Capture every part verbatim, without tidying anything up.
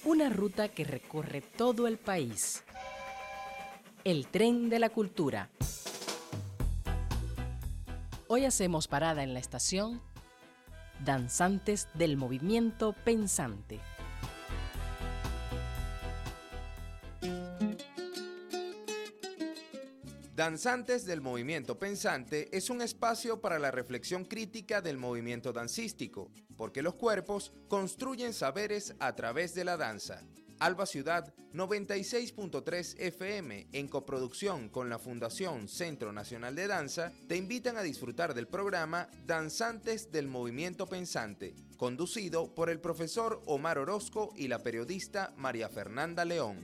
Una ruta que recorre todo el país. El tren de la cultura. Hoy hacemos parada en la estación Danzantes del Movimiento Pensante. Danzantes del Movimiento Pensante es un espacio para la reflexión crítica del movimiento dancístico, porque los cuerpos construyen saberes a través de la danza. Alba Ciudad noventa y seis punto tres F M, en coproducción con la Fundación Centro Nacional de Danza, te invitan a disfrutar del programa Danzantes del Movimiento Pensante, conducido por el profesor Omar Orozco y la periodista María Fernanda León.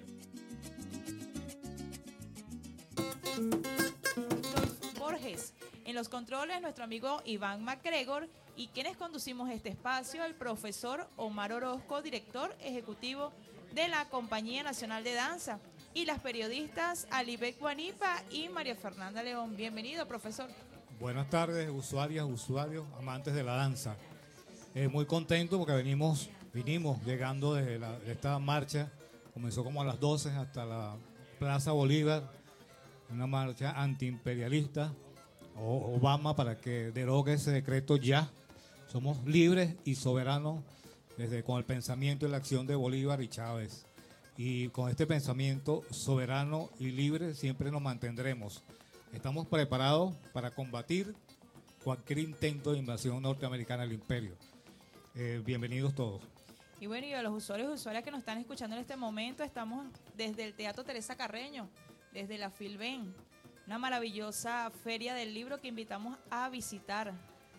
Borges. En los controles, nuestro amigo Iván MacGregor, y quienes conducimos este espacio, el profesor Omar Orozco, director ejecutivo de la Compañía Nacional de Danza, y las periodistas Alibek Guanipa y María Fernanda León. Bienvenido, profesor. Buenas tardes, usuarias, usuarios, amantes de la danza. Eh, muy contento porque venimos, vinimos llegando desde la, de esta marcha, comenzó como a las doce hasta la Plaza Bolívar, una marcha antiimperialista, o Obama para que derogue ese decreto ya. Somos libres y soberanos desde con el pensamiento y la acción de Bolívar y Chávez. Y con este pensamiento soberano y libre siempre nos mantendremos. Estamos preparados para combatir cualquier intento de invasión norteamericana al imperio. Eh, bienvenidos todos. Y bueno, y a los usuarios y usuarias que nos están escuchando en este momento, estamos desde el Teatro Teresa Carreño, desde la Filben, una maravillosa feria del libro que invitamos a visitar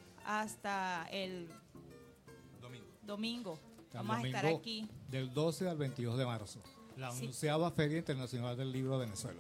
hasta el Domingo. domingo. Hasta Vamos el a estar domingo aquí. Del doce al veintidós de marzo, la Sí. onceava Feria Internacional del Libro de Venezuela.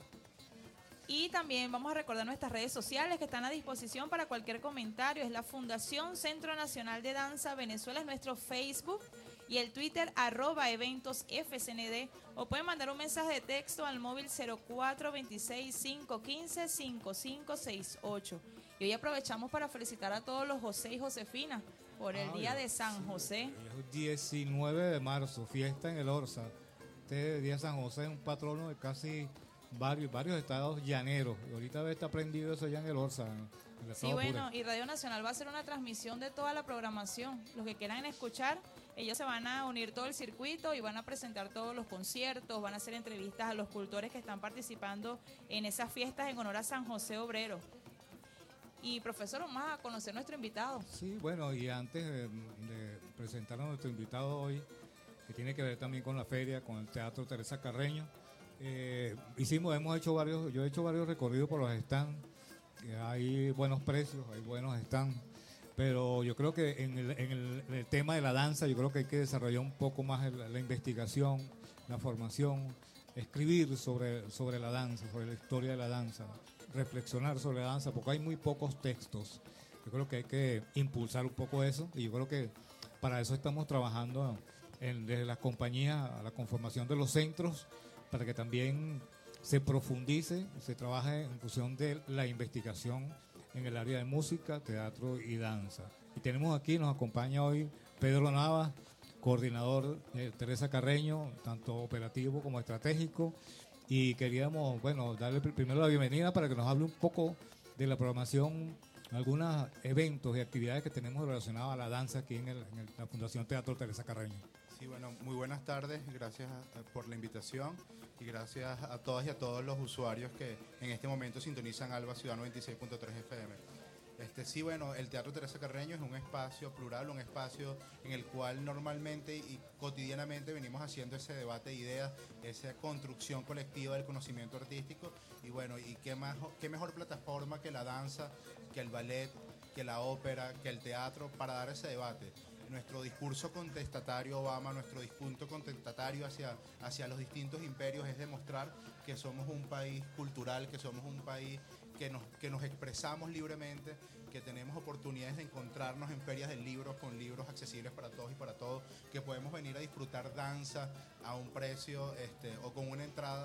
Y también vamos a recordar nuestras redes sociales que están a disposición para cualquier comentario. Es la Fundación Centro Nacional de Danza Venezuela, es nuestro Facebook, y el Twitter arroba eventos F C N D, o pueden mandar un mensaje de texto al móvil cero cuatro veintiséis, cinco quince, cinco cinco seis ocho. Y hoy aprovechamos para felicitar a todos los José y Josefina por el Ah, Día ya. de San José. El diecinueve de marzo, fiesta en el Orsa. Este día San José es un patrono de casi varios, varios estados llaneros. Y ahorita está prendido eso ya en el Orsa. En el Sí, estado bueno, Apure. y Radio Nacional va a hacer una transmisión de toda la programación. Los que quieran escuchar, ellos se van a unir todo el circuito y van a presentar todos los conciertos, van a hacer entrevistas a los cultores que están participando en esas fiestas en honor a San José Obrero. Y profesor, vamos a conocer nuestro invitado. Sí, bueno, y antes de, de presentar a nuestro invitado hoy, que tiene que ver también con la feria, con el Teatro Teresa Carreño, eh, hicimos, hemos hecho varios, yo he hecho varios recorridos por los stands. Hay buenos precios, hay buenos stands, pero yo creo que en el, en el, el tema de la danza, yo creo que hay que desarrollar un poco más el, la investigación, la formación, escribir sobre, sobre la danza, sobre la historia de la danza, reflexionar sobre la danza, porque hay muy pocos textos. Yo creo que hay que impulsar un poco eso, y yo creo que para eso estamos trabajando en, desde las compañías a la conformación de los centros, para que también se profundice, se trabaje en función de la investigación en el área de música, teatro y danza. Y tenemos aquí, nos acompaña hoy Pedro Navas, coordinador de Teresa Carreño, tanto operativo como estratégico, y queríamos, bueno, darle primero la bienvenida para que nos hable un poco de la programación, algunos eventos y actividades que tenemos relacionadas a la danza aquí en, el, en el, la Fundación Teatro Teresa Carreño. Sí, bueno, muy buenas tardes, gracias a, por la invitación y gracias a todas y a todos los usuarios que en este momento sintonizan Alba Ciudad noventa y seis punto tres F M. Este, sí, bueno, el Teatro Teresa Carreño es un espacio plural, un espacio en el cual normalmente y cotidianamente venimos haciendo ese debate de ideas, esa construcción colectiva del conocimiento artístico, y bueno, y qué, más, qué mejor plataforma que la danza, que el ballet, que la ópera, que el teatro para dar ese debate. Nuestro discurso contestatario Obama, nuestro discurso contestatario hacia, hacia los distintos imperios es demostrar que somos un país cultural, que somos un país que nos, que nos expresamos libremente, que tenemos oportunidades de encontrarnos en ferias del libro con libros accesibles para todos y para todos, que podemos venir a disfrutar danza a un precio este, o con una entrada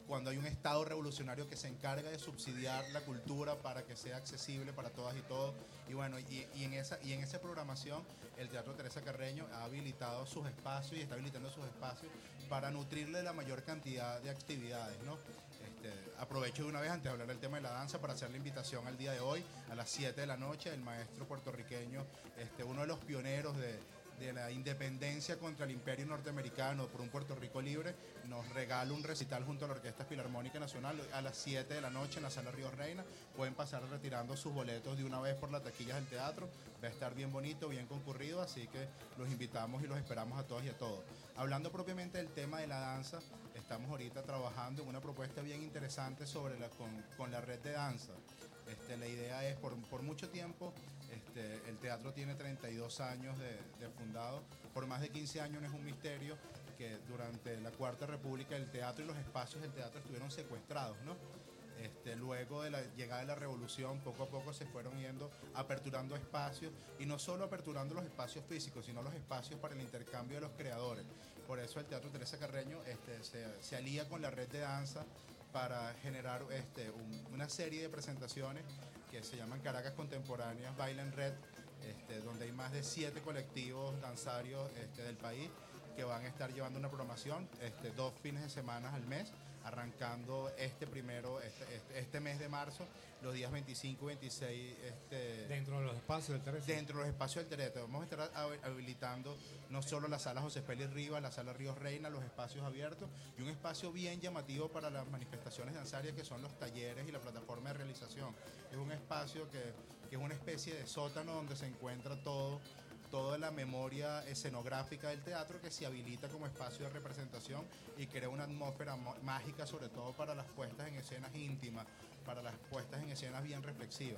cuando hay un Estado revolucionario que se encarga de subsidiar la cultura para que sea accesible para todas y todos. Y bueno, y, y, en, esa, y en esa programación el Teatro Teresa Carreño ha habilitado sus espacios y está habilitando sus espacios para nutrirle la mayor cantidad de actividades, ¿no? Este, aprovecho de una vez antes de hablar del tema de la danza para hacer la invitación al día de hoy a las siete de la noche. El maestro puertorriqueño, este, uno de los pioneros de, de la independencia contra el imperio norteamericano por un Puerto Rico libre, nos regala un recital junto a la Orquesta Filarmónica Nacional a las siete de la noche en la Sala Ríos Reina. Pueden pasar retirando sus boletos de una vez por las taquillas del teatro. Va a estar bien bonito, bien concurrido, así que los invitamos y los esperamos a todos y a todos. Hablando propiamente del tema de la danza, estamos ahorita trabajando en una propuesta bien interesante sobre la, con, con la red de danza. Este, la idea es, por, por mucho tiempo, este, el teatro tiene treinta y dos años de, de fundado. Por más de quince años no es un misterio que durante la Cuarta República el teatro y los espacios del teatro estuvieron secuestrados, ¿no? Este, luego de la llegada de la revolución, poco a poco se fueron yendo aperturando espacios, y no solo aperturando los espacios físicos, sino los espacios para el intercambio de los creadores. Por eso el Teatro Teresa Carreño este, se, se alía con la red de danza para generar este, un, una serie de presentaciones que se llaman Caracas Contemporáneas Baila en Red, este, donde hay más de siete colectivos danzarios este, del país que van a estar llevando una programación este, dos fines de semana al mes, arrancando este primero, este, este, este mes de marzo, los días veinticinco y veintiséis. Este, dentro de los espacios del Teresa. Dentro de los espacios del Teresa. Vamos a estar habilitando no solo la sala José Félix Rivas, la sala Ríos Reina, los espacios abiertos, y un espacio bien llamativo para las manifestaciones danzarias que son los talleres y la plataforma de realización. Es un espacio que, que es una especie de sótano donde se encuentra todo toda la memoria escenográfica del teatro, que se habilita como espacio de representación y crea una atmósfera mágica, sobre todo para las puestas en escenas íntimas, para las puestas en escenas bien reflexivas.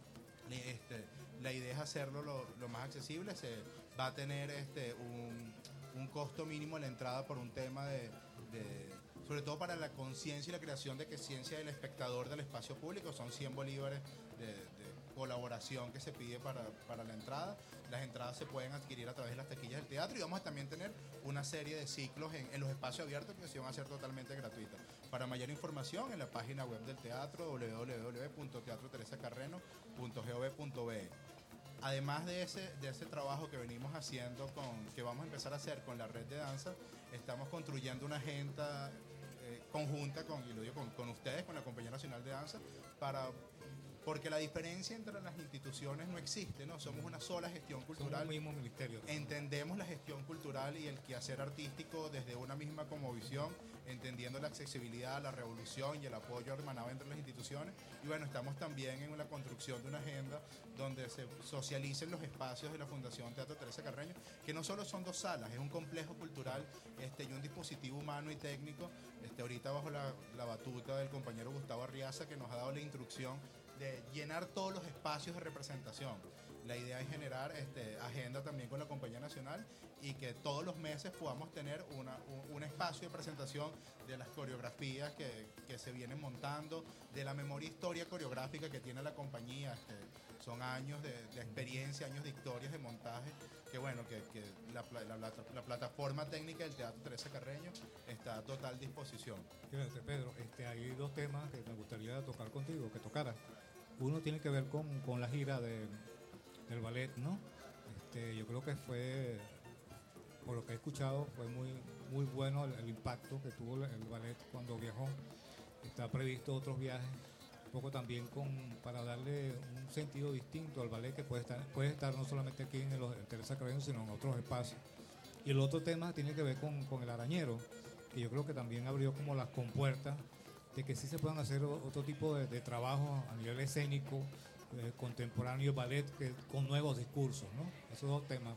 Este, la idea es hacerlo lo, lo más accesible. Se va a tener este, un, un costo mínimo a la entrada por un tema de, de sobre todo para la conciencia y la creación de conciencia del espectador del espacio público. Son cien bolívares de, de colaboración que se pide para, para la entrada. Las entradas se pueden adquirir a través de las taquillas del teatro, y vamos a también tener una serie de ciclos en, en los espacios abiertos que se van a hacer totalmente gratuitas. Para mayor información, en la página web del teatro, doble u doble u doble u punto teatro teresa carreno punto gov punto be. Además de ese, de ese trabajo que venimos haciendo, con, que vamos a empezar a hacer con la red de danza, estamos construyendo una agenda eh, conjunta con, y lo digo con, con ustedes, con la Compañía Nacional de Danza, para... porque la diferencia entre las instituciones no existe, ¿no? Somos una sola gestión cultural. Somos un mismo ministerio. Entendemos la gestión cultural y el quehacer artístico desde una misma como visión, entendiendo la accesibilidad, la revolución y el apoyo hermanado entre las instituciones. Y bueno, estamos también en la construcción de una agenda donde se socialicen los espacios de la Fundación Teatro Teresa Carreño, que no solo son dos salas, es un complejo cultural este, y un dispositivo humano y técnico, este, ahorita bajo la, la batuta del compañero Gustavo Arriaza, que nos ha dado la instrucción de llenar todos los espacios de representación. La idea es generar este, agenda también con la Compañía Nacional, y que todos los meses podamos tener una, un, un espacio de presentación de las coreografías que, que se vienen montando, de la memoria historia coreográfica que tiene la compañía. Este, son años de, de experiencia, años de historias de montaje, que bueno, que, que la, la, la, la plataforma técnica del Teatro Teresa Carreño está a total disposición. Fíjate, Pedro, este, hay dos temas que me gustaría tocar contigo, que tocara. Uno tiene que ver con, con la gira de, del ballet, ¿no? Este, yo creo que fue, por lo que he escuchado, fue muy, muy bueno el, el impacto que tuvo el, el ballet cuando viajó. Está previsto otros viajes, un poco también con, para darle un sentido distinto al ballet, que puede estar, puede estar no solamente aquí en el, el Teresa Carreño, sino en otros espacios. Y el otro tema tiene que ver con, con el arañero, que yo creo que también abrió como las compuertas de que sí se puedan hacer otro tipo de, de trabajo a nivel escénico, eh, contemporáneo, ballet, que, con nuevos discursos, ¿no? Esos dos temas.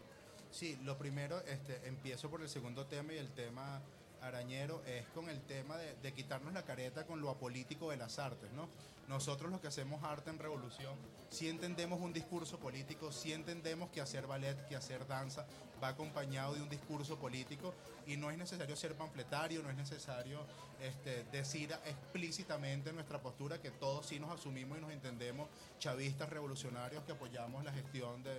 Sí, lo primero, este, empiezo por el segundo tema, y el tema arañero es con el tema de, de quitarnos la careta con lo apolítico de las artes, ¿no? Nosotros los que hacemos arte en revolución, sí entendemos un discurso político, sí entendemos que hacer ballet, que hacer danza va acompañado de un discurso político, y no es necesario ser panfletario, no es necesario este, decir explícitamente nuestra postura, que todos sí nos asumimos y nos entendemos chavistas revolucionarios que apoyamos la gestión de,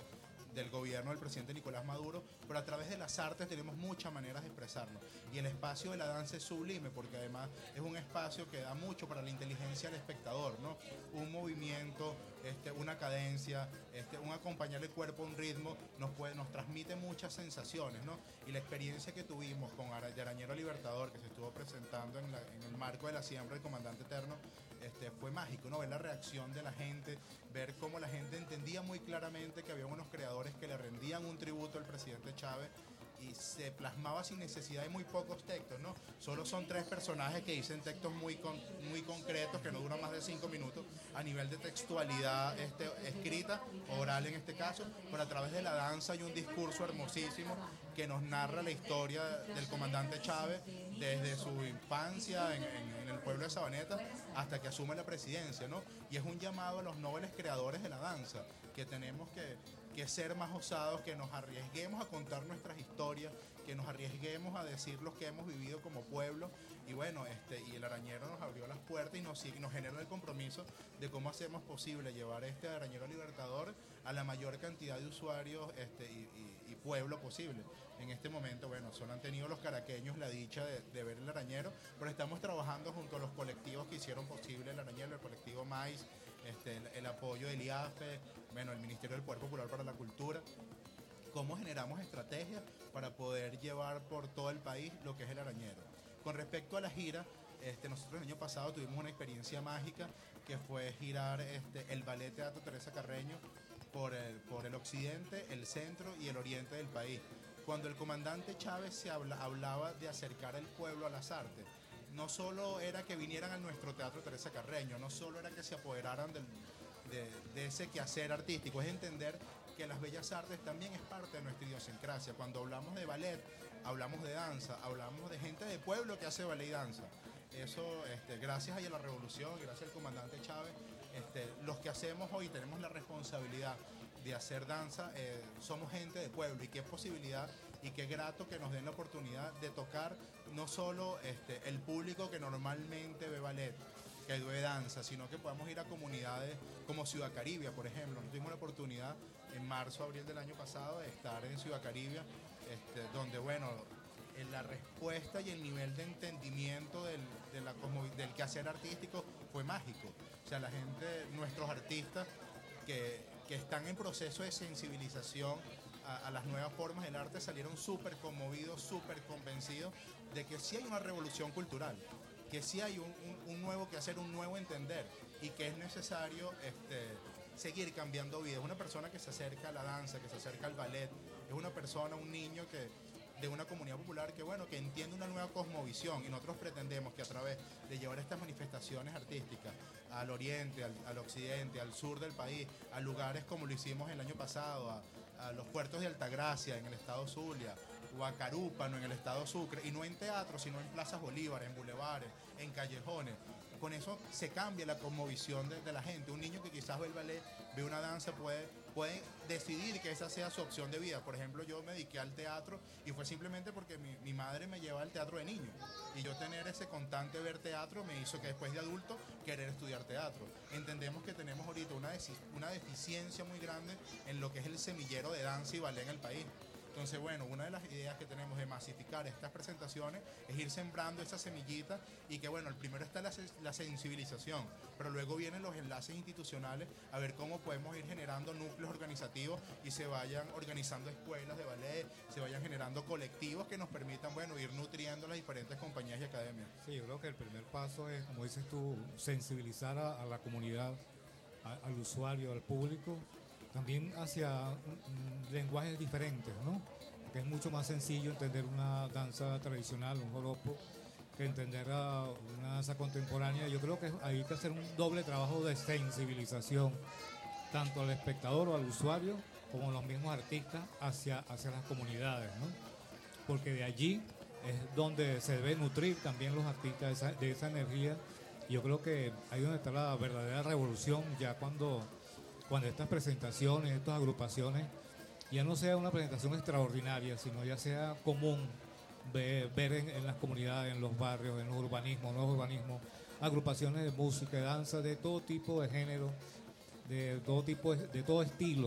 del gobierno del presidente Nicolás Maduro, pero a través de las artes tenemos muchas maneras de expresarnos. Y el espacio de la danza es sublime, porque además es un espacio que da mucho para la inteligencia del espectador, ¿no? Un movimiento, este, una cadencia, este, un acompañar el cuerpo a un ritmo, nos, puede, nos transmite muchas sensaciones, ¿no? Y la experiencia que tuvimos con Ara- de Arañero Libertador, que se estuvo presentando en, la, en el marco de la siembra del Comandante Eterno, este, fue mágico, ¿no? Ver la reacción de la gente, ver cómo la gente entendía muy claramente que había unos creadores que le rendían un tributo al presidente Chávez y se plasmaba sin necesidad de muy pocos textos, ¿no? Solo son tres personajes que dicen textos muy, con, muy concretos, que no duran más de cinco minutos, a nivel de textualidad este, escrita, oral en este caso, pero a través de la danza hay un discurso hermosísimo que nos narra la historia del comandante Chávez desde su infancia en, en, en el pueblo de Sabaneta hasta que asume la presidencia, ¿no? Y es un llamado a los nobles creadores de la danza, que tenemos que, que ser más osados, que nos arriesguemos a contar nuestras historias, que nos arriesguemos a decir lo que hemos vivido como pueblo. Y bueno, este, y el Arañero nos abrió las puertas y nos, y nos generó el compromiso de cómo hacemos posible llevar este Arañero Libertador a la mayor cantidad de usuarios este, y, y, y pueblo posible. En este momento, bueno, solo han tenido los caraqueños la dicha de, de ver el Arañero, pero estamos trabajando junto a los colectivos que hicieron posible el Arañero, el colectivo Maíz, este, el, el apoyo del I A F E, bueno, el Ministerio del Poder Popular para la Cultura. Cómo generamos estrategias para poder llevar por todo el país lo que es el Arañero. Con respecto a la gira, este, nosotros el año pasado tuvimos una experiencia mágica que fue girar este, el Ballet Teatro Teresa Carreño por el, por el occidente, el centro y el oriente del país. Cuando el comandante Chávez se habla, hablaba de acercar al pueblo a las artes, no solo era que vinieran a nuestro Teatro Teresa Carreño, no solo era que se apoderaran del, de, de ese quehacer artístico, es entender que las bellas artes también es parte de nuestra idiosincrasia. Cuando hablamos de ballet, hablamos de danza, hablamos de gente de pueblo que hace ballet y danza. Eso, este, gracias a la revolución, gracias al comandante Chávez, este, los que hacemos hoy tenemos la responsabilidad de hacer danza, eh, somos gente de pueblo, y qué posibilidad y qué grato que nos den la oportunidad de tocar no solo este, el público que normalmente ve ballet, que ve danza, sino que podamos ir a comunidades como Ciudad Caribia, por ejemplo. Nosotros tuvimos la oportunidad en marzo, abril del año pasado de estar en Ciudad Caribia, este, donde, bueno, en la respuesta y el nivel de entendimiento del, de la, como, del quehacer artístico fue mágico. O sea, la gente, nuestros artistas que, que están en proceso de sensibilización a, a las nuevas formas del arte salieron súper conmovidos, súper convencidos de que sí hay una revolución cultural, que sí hay un, un, un nuevo quehacer, un nuevo entender, y que es necesario este, seguir cambiando vidas. Es una persona que se acerca a la danza, que se acerca al ballet, es una persona, un niño que de una comunidad popular que, bueno, que entiende una nueva cosmovisión, y nosotros pretendemos que a través de llevar estas manifestaciones artísticas al oriente, al, al occidente, al sur del país, a lugares como lo hicimos el año pasado, a, a los puertos de Altagracia en el estado Zulia, o a Carúpano en el estado Sucre, y no en teatro, sino en plazas Bolívar, en bulevares, en callejones. Con eso se cambia la cosmovisión de, de la gente. Un niño que quizás ve el ballet, ve una danza, puede, puede decidir que esa sea su opción de vida. Por ejemplo, yo me dediqué al teatro y fue simplemente porque mi, mi madre me llevaba al teatro de niño. Y yo tener ese constante ver teatro me hizo que después de adulto querer estudiar teatro. Entendemos que tenemos ahorita una, una deficiencia muy grande en lo que es el semillero de danza y ballet en el país. Entonces, bueno, una de las ideas que tenemos de masificar estas presentaciones es ir sembrando esa semillita, y que, bueno, el primero está la, la sensibilización, pero luego vienen los enlaces institucionales a ver cómo podemos ir generando núcleos organizativos y se vayan organizando escuelas de ballet, se vayan generando colectivos que nos permitan, bueno, ir nutriendo las diferentes compañías y academias. Sí, yo creo que el primer paso es, como dices tú, sensibilizar a, a la comunidad, a, al usuario, al público, también hacia mm, lenguajes diferentes, ¿no? Que es mucho más sencillo entender una danza tradicional, un joropo, que entender a una danza contemporánea. Yo creo que hay que hacer un doble trabajo de sensibilización, tanto al espectador o al usuario, como los mismos artistas hacia, hacia las comunidades, ¿no? Porque de allí es donde se debe nutrir también los artistas de esa, de esa energía. Y yo creo que ahí donde está la verdadera revolución, ya cuando... cuando estas presentaciones, estas agrupaciones, ya no sea una presentación extraordinaria, sino ya sea común ver, ver en, en las comunidades, en los barrios, en los urbanismos, nuevos urbanismos, agrupaciones de música, de danza, de todo tipo de género, de todo tipo, de, de todo estilo,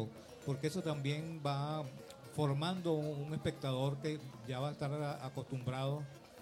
porque eso también va formando un espectador que ya va a estar acostumbrado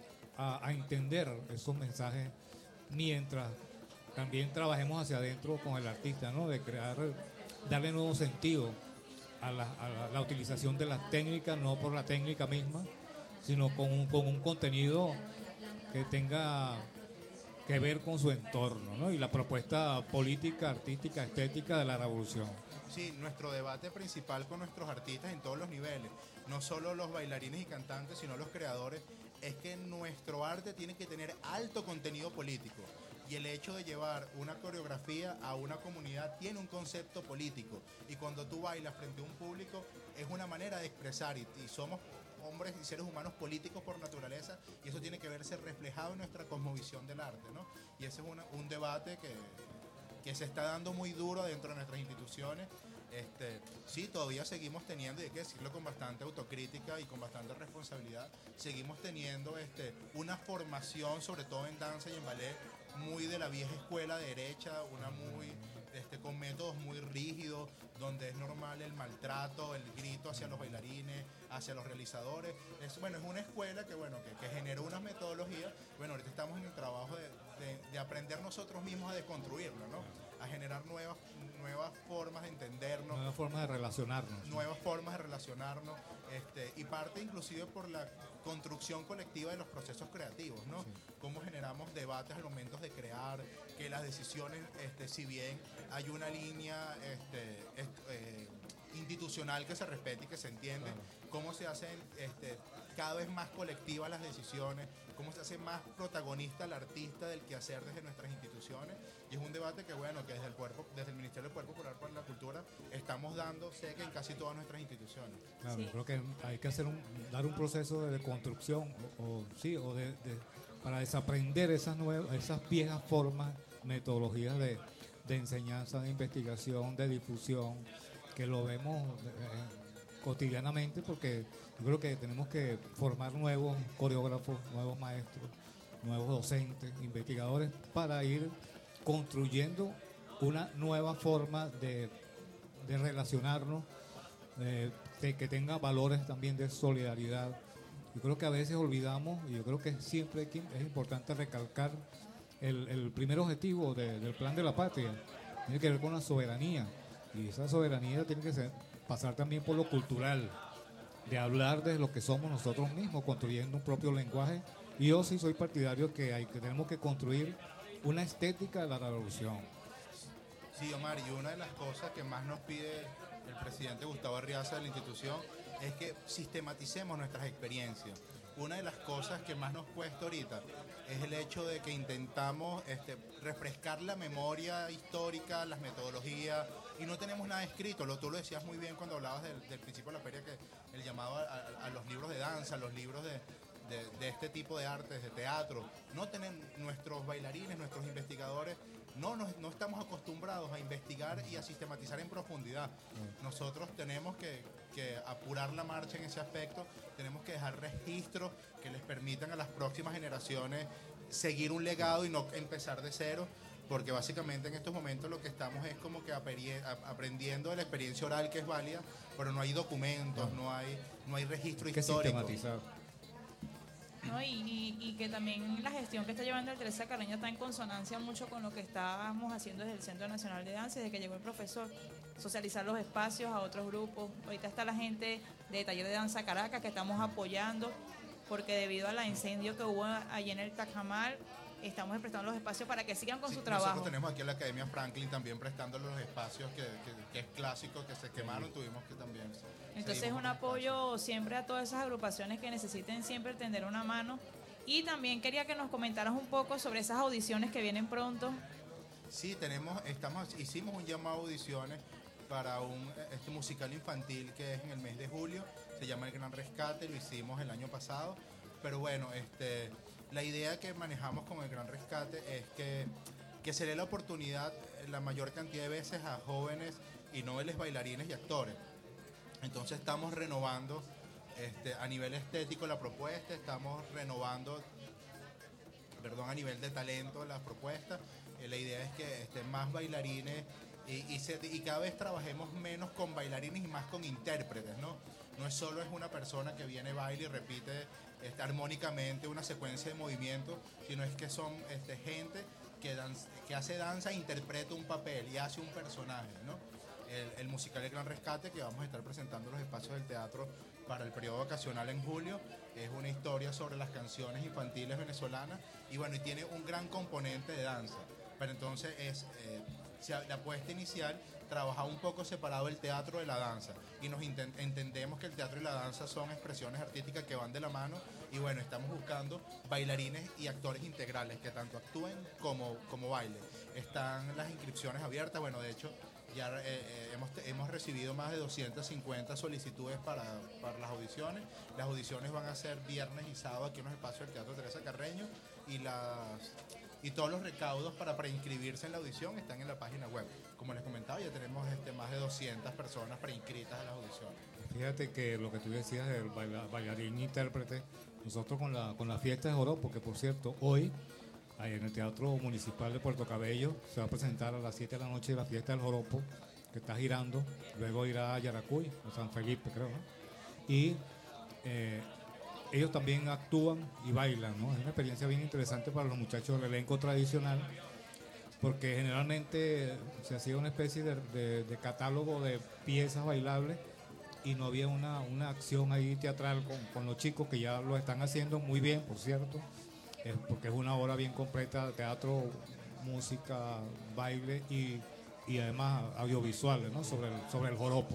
a, a entender esos mensajes, mientras también trabajemos hacia adentro con el artista, ¿no? De crear, darle nuevo sentido a la, a la, la utilización de las técnicas, no por la técnica misma, sino con un, con un contenido que tenga que ver con su entorno, ¿no? Y la propuesta política, artística, estética de la revolución. Sí, nuestro debate principal con nuestros artistas en todos los niveles, no solo los bailarines y cantantes, sino los creadores, es que nuestro arte tiene que tener alto contenido político. Y el hecho de llevar una coreografía a una comunidad tiene un concepto político. Y cuando tú bailas frente a un público, es una manera de expresar. Y, y somos hombres y seres humanos políticos por naturaleza, y eso tiene que verse reflejado en nuestra cosmovisión del arte, ¿no? Y ese es una, un debate que, que se está dando muy duro dentro de nuestras instituciones. Este, sí, todavía seguimos teniendo, y hay que decirlo con bastante autocrítica y con bastante responsabilidad, seguimos teniendo este, una formación, sobre todo en danza y en ballet, muy de la vieja escuela derecha, una muy este, con métodos muy rígidos, donde es normal el maltrato, el grito hacia los bailarines, hacia los realizadores. Es, bueno, es una escuela que, bueno, que, que generó unas metodologías. Bueno, ahorita estamos en el trabajo de, de, de aprender nosotros mismos a desconstruirlo, ¿no? A generar nuevas, nuevas formas de entendernos. Nuevas formas de relacionarnos. Nuevas formas de relacionarnos. Este, y parte inclusive por la construcción colectiva de los procesos creativos, ¿no? Sí. Cómo generamos debates al momento de crear, que las decisiones, este, si bien hay una línea este, este, eh, institucional que se respete y que se entiende, claro. Cómo se hacen este, cada vez más colectivas las decisiones, cómo se hace más protagonista el artista del quehacer desde nuestras instituciones. Y es un debate que, bueno, que desde el cuerpo, desde el Ministerio del Cuerpo Popular para la Cultura estamos dando, sé que en casi todas nuestras instituciones. Claro, sí. Creo que hay que hacer un, dar un proceso de construcción, o, o sí, o de, de para desaprender esas nuevas, esas viejas formas, metodologías de, de enseñanza, de investigación, de difusión, que lo vemos eh, cotidianamente, porque yo creo que tenemos que formar nuevos coreógrafos, nuevos maestros, nuevos docentes, investigadores, para ir construyendo una nueva forma de, de relacionarnos, eh, de que tenga valores también de solidaridad. Yo creo que a veces olvidamos, y yo creo que siempre es importante recalcar el, el primer objetivo de, del Plan de la Patria, tiene que ver con la soberanía, y esa soberanía tiene que ser, pasar también por lo cultural, de hablar de lo que somos nosotros mismos, construyendo un propio lenguaje. Y yo sí soy partidario que, hay, que tenemos que construir una estética de la revolución. Sí, Omar, y una de las cosas que más nos pide el presidente Gustavo Arriaza de la institución es que sistematicemos nuestras experiencias. Una de las cosas que más nos cuesta ahorita es el hecho de que intentamos este, refrescar la memoria histórica, las metodologías, y no tenemos nada escrito. Lo, tú lo decías muy bien cuando hablabas del, del principio de la feria, que el llamado a, a, a los libros de danza, los libros de, de, de este tipo de artes, de teatro. No tienen nuestros bailarines, nuestros investigadores, no, no, no estamos acostumbrados a investigar y a sistematizar en profundidad. Nosotros tenemos que, que apurar la marcha en ese aspecto, tenemos que dejar registros que les permitan a las próximas generaciones seguir un legado y no empezar de cero, porque básicamente en estos momentos lo que estamos es como que aprendiendo de la experiencia oral, que es válida, pero no hay documentos, no hay, no hay registro hay que histórico. Sistematizar. ¿No? Y, y, y que también la gestión que está llevando el Teresa Carreño está en consonancia mucho con lo que estábamos haciendo desde el Centro Nacional de Danza, desde que llegó el profesor, socializar los espacios a otros grupos. Ahorita está la gente de Taller de Danza Caracas, que estamos apoyando, porque debido al incendio que hubo allí en el Tacamal, estamos prestando los espacios para que sigan con Sí, su trabajo. Nosotros tenemos aquí en la Academia Franklin también prestando los espacios que, que, que es clásico, que se quemaron, tuvimos que también... Entonces es un apoyo siempre a todas esas agrupaciones que necesiten siempre tender una mano. Y también quería que nos comentaras un poco sobre esas audiciones que vienen pronto. Sí, tenemos, estamos, hicimos un llamado a audiciones para un este musical infantil que es en el mes de julio, se llama El Gran Rescate, lo hicimos el año pasado, pero bueno, este, la idea que manejamos con El Gran Rescate es que, que se dé la oportunidad la mayor cantidad de veces a jóvenes y noveles bailarines y actores. Entonces estamos renovando este, a nivel estético la propuesta, estamos renovando, perdón, a nivel de talento la propuesta. Eh, la idea es que estén más bailarines Y, y, se, y cada vez trabajemos menos con bailarines y más con intérpretes, ¿no? No es solo es una persona que viene, baila y repite este, armónicamente una secuencia de movimientos, sino es que son este, gente que, dan, que hace danza e interpreta un papel y hace un personaje, ¿no? El, el musical El Gran Rescate, que vamos a estar presentando en los espacios del teatro para el periodo vacacional en julio, es una historia sobre las canciones infantiles venezolanas y bueno, y tiene un gran componente de danza, pero entonces es... Eh, la apuesta inicial trabaja un poco separado el teatro de la danza y nos entendemos que el teatro y la danza son expresiones artísticas que van de la mano y bueno, estamos buscando bailarines y actores integrales que tanto actúen como, como bailen. Están las inscripciones abiertas, bueno, de hecho ya eh, eh, hemos, hemos recibido más de doscientas cincuenta solicitudes para, para las audiciones. Las audiciones van a ser viernes y sábado aquí en los espacios del Teatro Teresa Carreño y las... Y todos los recaudos para preinscribirse en la audición están en la página web. Como les comentaba, ya tenemos este, más de doscientas personas preinscritas a las audiciones. Fíjate que lo que tú decías del baila, bailarín intérprete, nosotros con la, con la fiesta de Joropo, que por cierto, hoy ahí en el Teatro Municipal de Puerto Cabello se va a presentar a las siete de la noche la fiesta del Joropo, que está girando, luego irá a Yaracuy, a San Felipe creo, ¿no? Y... Eh, ellos también actúan y bailan, ¿no? Es una experiencia bien interesante para los muchachos del elenco tradicional, porque generalmente se hacía una especie de, de, de catálogo de piezas bailables y no había una, una acción ahí teatral con, con los chicos, que ya lo están haciendo muy bien, por cierto, es porque es una obra bien completa de teatro, música, baile y, y además audiovisuales, ¿no? Sobre el, sobre el joropo.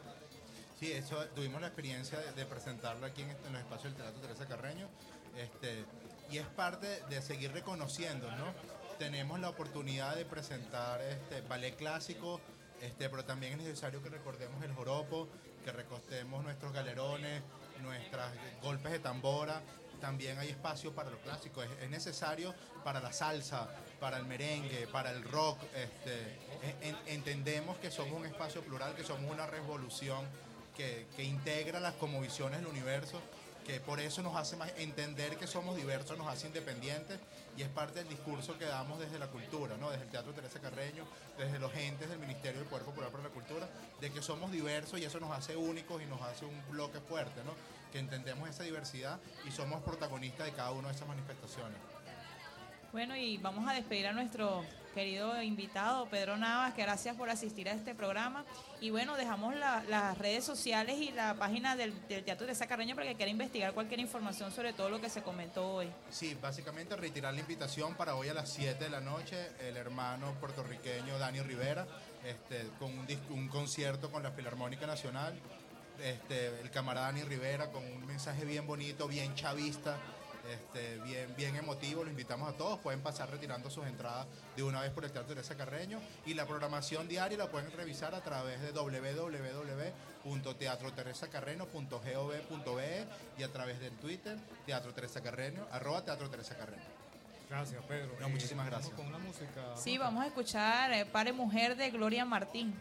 Sí, eso, tuvimos la experiencia de, de presentarlo aquí en, en los espacios del Teatro Teresa Carreño, este, y es parte de seguir reconociendo, ¿no? Tenemos la oportunidad de presentar este, ballet clásico, este, pero también es necesario que recordemos el joropo, que recostemos nuestros galerones, nuestros golpes de tambora. También hay espacio para lo clásico, es, es necesario para la salsa, para el merengue, para el rock. Este, en, entendemos que somos un espacio plural, que somos una revolución que, que integra las cosmovisiones del universo, que por eso nos hace más entender que somos diversos, nos hace independientes, y es parte del discurso que damos desde la cultura, ¿no? Desde el Teatro Teresa Carreño, desde los entes del Ministerio del Poder Popular para la Cultura, de que somos diversos y eso nos hace únicos y nos hace un bloque fuerte, ¿no? Que entendemos esa diversidad y somos protagonistas de cada una de esas manifestaciones. Bueno, y vamos a despedir a nuestro querido invitado, Pedro Navas, que gracias por asistir a este programa. Y bueno, dejamos la, las redes sociales y la página del, del Teatro Teresa Carreño para que quiera investigar cualquier información sobre todo lo que se comentó hoy. Sí, básicamente retirar la invitación para hoy a las siete de la noche, el hermano puertorriqueño Dani Rivera, este, con un, un concierto con la Filarmónica Nacional, este, el camarada Dani Rivera con un mensaje bien bonito, bien chavista, Este, bien, bien emotivo. Los invitamos a todos, pueden pasar retirando sus entradas de una vez por el Teatro Teresa Carreño, y la programación diaria la pueden revisar a través de doble u doble u doble u punto teatro teresa carreño punto gov punto be y a través del Twitter Teatro Teresa Carreño, arroba Teatro Teresa Carreño. Gracias, Pedro. No, muchísimas eh, gracias. Vamos con una música. Sí, vamos a escuchar eh, Pare Mujer de Gloria Martín.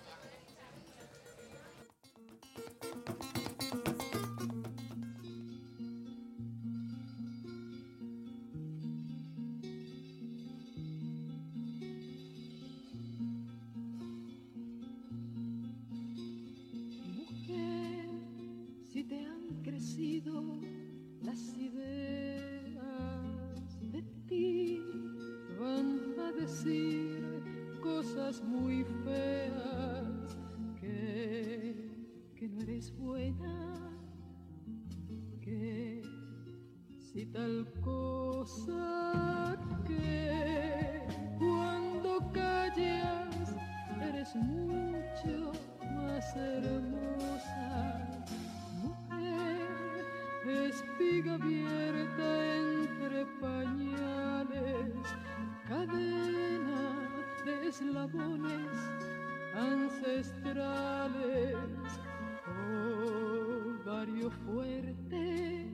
Las ideas de ti van a decir cosas muy feas, que, que no eres buena, que si tal cosa, que cuando callas eres mucho más hermosa. Espiga abierta entre pañales, cadena de eslabones ancestrales, ovario fuerte,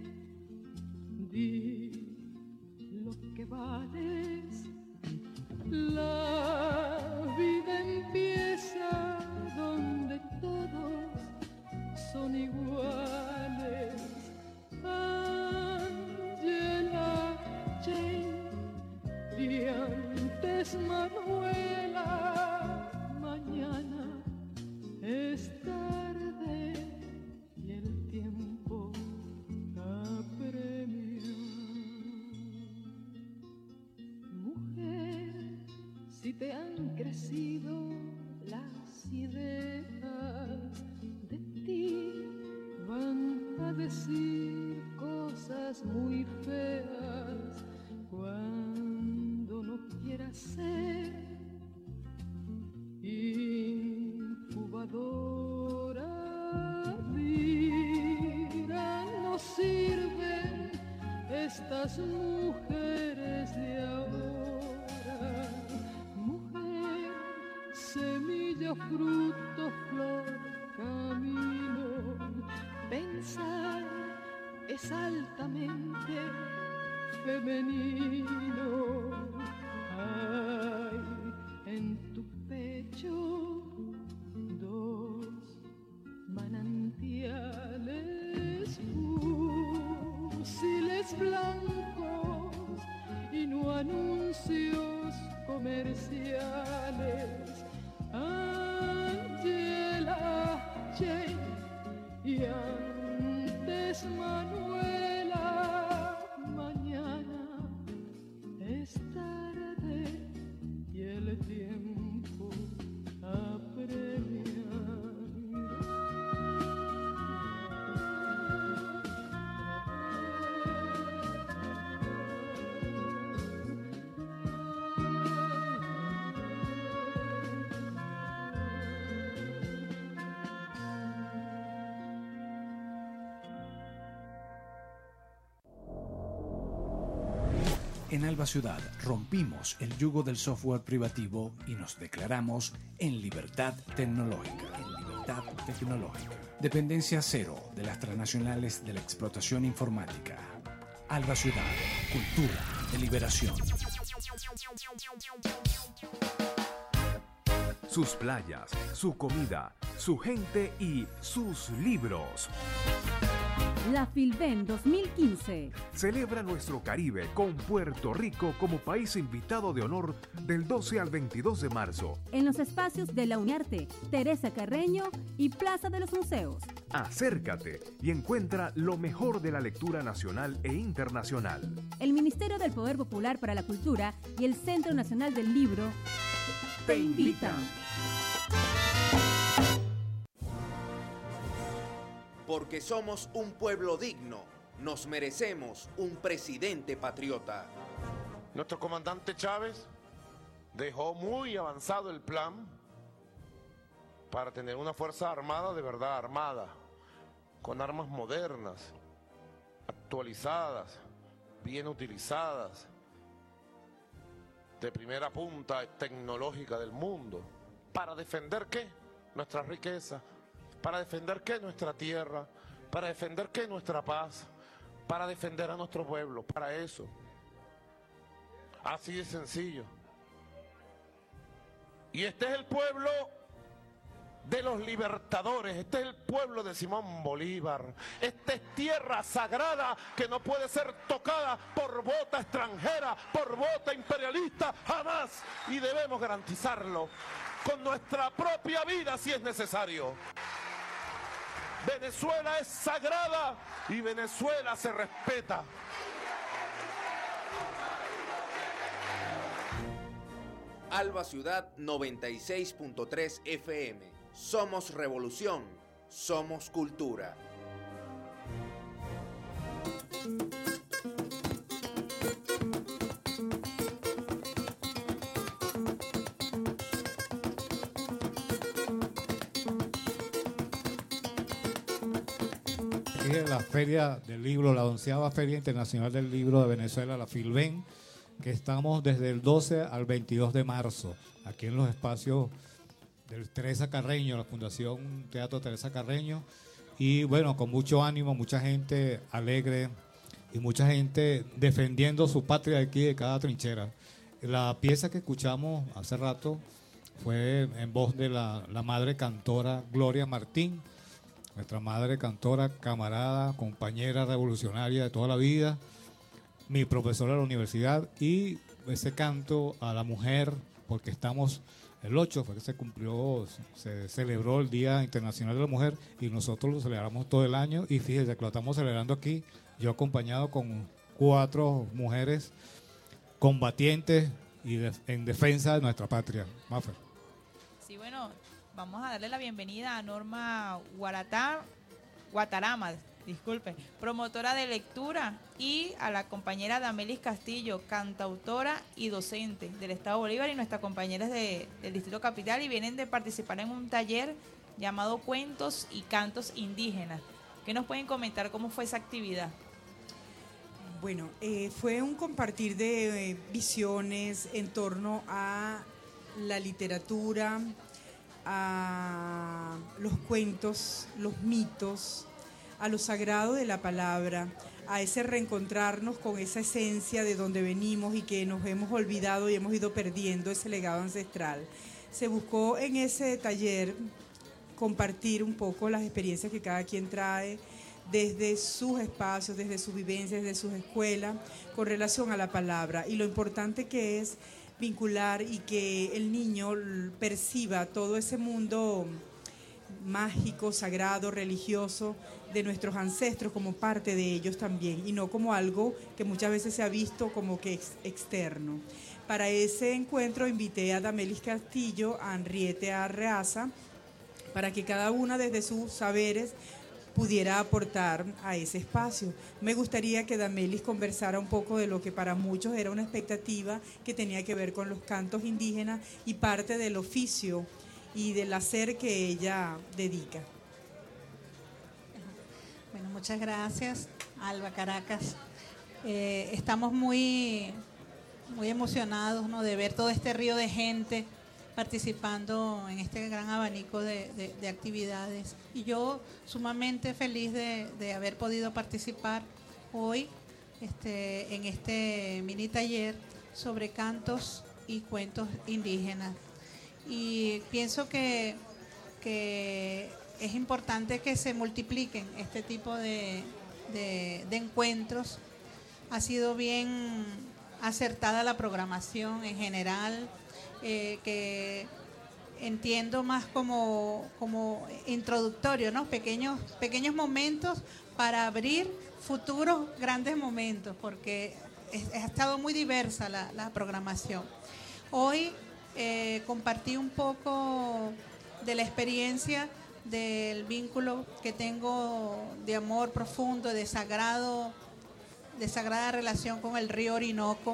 di lo que vales. La vida empieza donde todos son iguales. Ah, crecido las ideas de ti, van a decir cosas muy feas cuando no quieras ser incubadora. Mira, no sirven estas mujeres de ahora. Mujer, semilla, fruto, flor, camino. Pensar es altamente femenino. Hay en tu pecho dos manantiales, fusiles blancos y no anuncios comerciales. Angela, Jane y antes Manuela. Mañana es tarde y el tiempo apremia. En Alba Ciudad rompimos el yugo del software privativo y nos declaramos en libertad tecnológica. En libertad tecnológica. Dependencia cero de las transnacionales de la explotación informática. Alba Ciudad, cultura de liberación. Sus playas, su comida, su gente y sus libros. La Filben dos mil quince. Celebra nuestro Caribe con Puerto Rico como país invitado de honor del doce al veintidós de marzo. En los espacios de la UNIARTE, Teresa Carreño y Plaza de los Museos. Acércate y encuentra lo mejor de la lectura nacional e internacional. El Ministerio del Poder Popular para la Cultura y el Centro Nacional del Libro te invitan. Porque somos un pueblo digno, nos merecemos un presidente patriota. Nuestro comandante Chávez dejó muy avanzado el plan para tener una fuerza armada de verdad armada, con armas modernas, actualizadas, bien utilizadas, de primera punta tecnológica del mundo. ¿Para defender qué? Nuestra riqueza. ¿Para defender qué? Nuestra tierra. ¿Para defender qué? Nuestra paz. Para defender a nuestro pueblo. Para eso. Así de sencillo. Y este es el pueblo de los libertadores. Este es el pueblo de Simón Bolívar. Esta es tierra sagrada que no puede ser tocada por bota extranjera, por bota imperialista, jamás. Y debemos garantizarlo con nuestra propia vida si es necesario. Venezuela es sagrada y Venezuela se respeta. Alba Ciudad noventa y seis punto tres F M. Somos revolución, somos cultura. Es la Feria del Libro, la onceava Feria Internacional del Libro de Venezuela, la Filben, que estamos desde el doce al veintidós de marzo, aquí en los espacios del Teresa Carreño, la Fundación Teatro Teresa Carreño, y bueno, con mucho ánimo, mucha gente alegre y mucha gente defendiendo su patria aquí de cada trinchera. La pieza que escuchamos hace rato fue en voz de la, la madre cantora Gloria Martín, nuestra madre cantora, camarada, compañera revolucionaria de toda la vida, mi profesora de la universidad, y ese canto a la mujer, porque estamos, el ocho fue que se cumplió, se celebró el Día Internacional de la Mujer, y nosotros lo celebramos todo el año, y fíjense que lo estamos celebrando aquí, yo acompañado con cuatro mujeres combatientes y de, en defensa de nuestra patria. Mafer. Sí, bueno, vamos a darle la bienvenida a Norma Guaratá, Guatarama, disculpe, promotora de lectura, y a la compañera Damelis Castillo, cantautora y docente del Estado Bolívar, y nuestras compañeras de, del Distrito Capital, y vienen de participar en un taller llamado Cuentos y Cantos Indígenas. ¿Qué nos pueden comentar cómo fue esa actividad? Bueno, eh, fue un compartir de eh, visiones en torno a la literatura, a los cuentos, los mitos, a lo sagrado de la palabra, a ese reencontrarnos con esa esencia de donde venimos y que nos hemos olvidado y hemos ido perdiendo ese legado ancestral. Se buscó en ese taller compartir un poco las experiencias que cada quien trae desde sus espacios, desde sus vivencias, desde sus escuelas, con relación a la palabra, y lo importante que es vincular y que el niño perciba todo ese mundo mágico, sagrado, religioso de nuestros ancestros como parte de ellos también, y no como algo que muchas veces se ha visto como que ex externo. Para ese encuentro invité a Damelis Castillo, a Henriette Arreaza, para que cada una desde sus saberes pudiera aportar a ese espacio. Me gustaría que Damelis conversara un poco de lo que para muchos era una expectativa que tenía que ver con los cantos indígenas y parte del oficio y del hacer que ella dedica. Bueno, muchas gracias, Alba Caracas. Eh, estamos muy, muy emocionados, ¿no?, de ver todo este río de gente participando en este gran abanico de, de, de actividades. Y yo sumamente feliz de, de haber podido participar hoy este, en este mini taller sobre cantos y cuentos indígenas. Y pienso que, que es importante que se multipliquen este tipo de, de, de encuentros. Ha sido bien acertada la programación en general, eh, que entiendo más como, como introductorio, ¿no? Pequeños, pequeños momentos para abrir futuros grandes momentos, porque es, ha estado muy diversa la, la programación. Hoy eh, compartí un poco de la experiencia del vínculo que tengo de amor profundo, de sagrado, de sagrada relación con el río Orinoco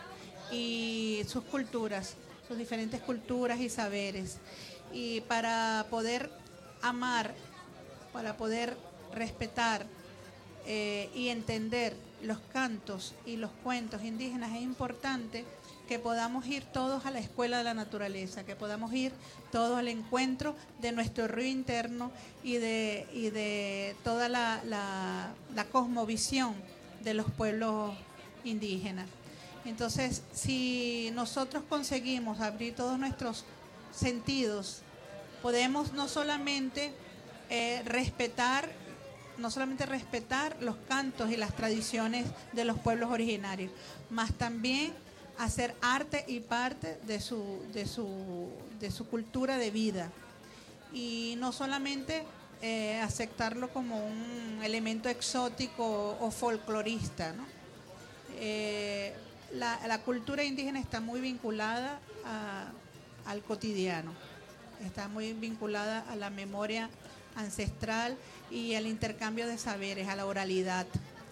y sus culturas, sus diferentes culturas y saberes. Y para poder amar, para poder respetar eh, y entender los cantos y los cuentos indígenas, es importante que podamos ir todos a la escuela de la naturaleza, que podamos ir todos al encuentro de nuestro río interno y de, y de toda la, la, la cosmovisión de los pueblos indígenas. Entonces, si nosotros conseguimos abrir todos nuestros sentidos, podemos no solamente eh, respetar, no solamente respetar los cantos y las tradiciones de los pueblos originarios, más también hacer arte y parte de su, de su, de su cultura de vida. Y no solamente eh, aceptarlo como un elemento exótico o folclorista, ¿no? Eh, la, la cultura indígena está muy vinculada a, al cotidiano, está muy vinculada a la memoria ancestral y al intercambio de saberes, a la oralidad.